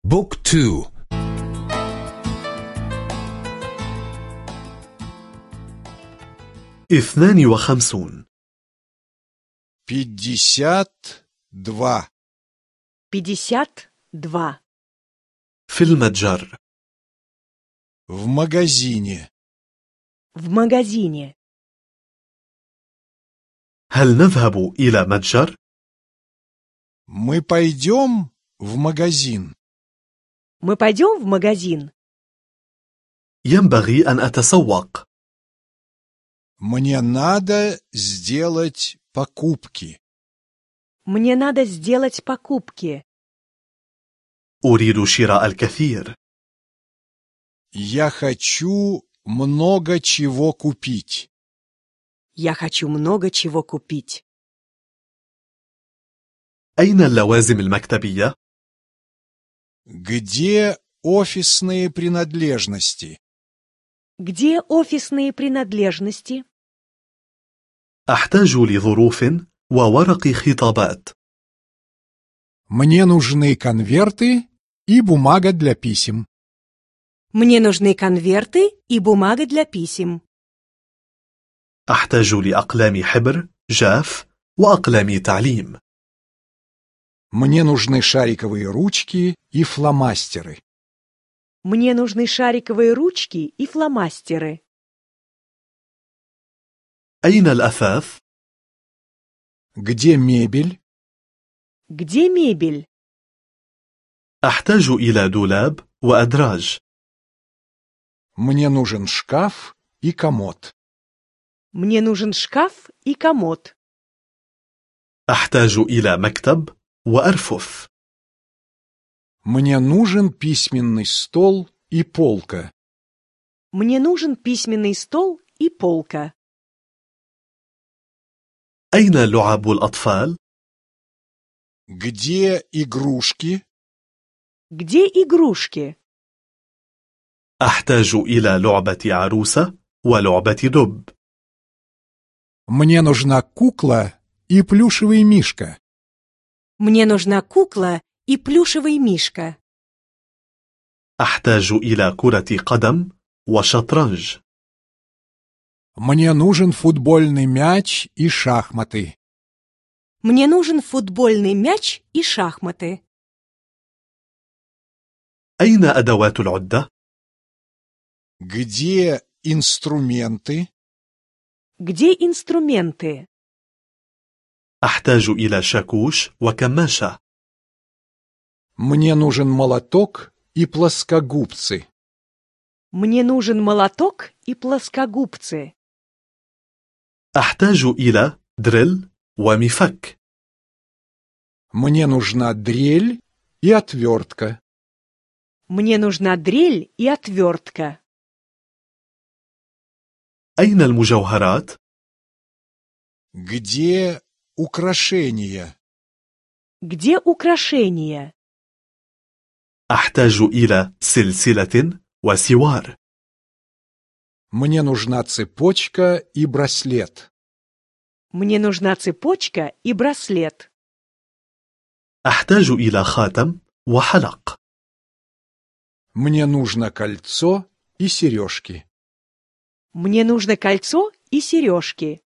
بوك تو 52 52 52. في المتجر. в магазине. В магазине. هل نذهب إلى متجر؟ Мы пойдем в магазин. Мы пойдем в магазин? ينبغي أن أتسوق. Мне надо сделать покупки. Мне надо сделать покупки. أريد شراء الكثير. Я хочу много чего купить. Я хочу много чего купить. أين اللوازم المكتبية؟ Где офисные принадлежности? Где офисные принадлежности? أحتاج لظروف وورق خطابات. Мне нужны конверты и бумага для писем. Мне нужны конверты и бумага для писем. أحتاج لأقلام حبر جاف وأقلام تعليم. Мне нужны шариковые ручки и фломастеры. Мне нужны шариковые ручки и фломастеры. أين الأثاث؟ Где мебель? Где мебель? أحتاج إلى دولاب وأدراج. Мне нужен шкаф и комод. Мне нужен шкаф и комод. أحتاج إلى مكتب وأرفف. Мне нужен письменный стол и полка. Мне нужен письменный стол и полка. أين لعب الأطفال؟ Где игрушки? Где игрушки? أحتاج إلى لعبة عروسة ولعبة دب. Мне нужна кукла и плюшевый мишка. Мне нужна кукла и плюшевый мишка. أحتاج إلى كرة قدم وشطرنج. Мне нужен футбольный мяч и шахматы. Мне нужен футбольный мяч и шахматы. أين أدوات العدة؟ Где инструменты? Где инструменты? أحتاج إلى شاكوش وكماشة. Мне нужен молоток и плоскогубцы. Мне нужен молоток и плоскогубцы. أحتاج إلى دريل ومفك. Мне нужна дрель и отвертка. Мне нужна дрель и отвертка. أين المجوهرات؟ Где украшения? Где украшения? أحتاج إلى سلسلة وسوار. Мне нужна цепочка и браслет. Мне нужна цепочка и браслет. أحتاج إلى خاتم وحلق. Мне нужно кольцо и сережки. Мне нужно кольцо и сережки.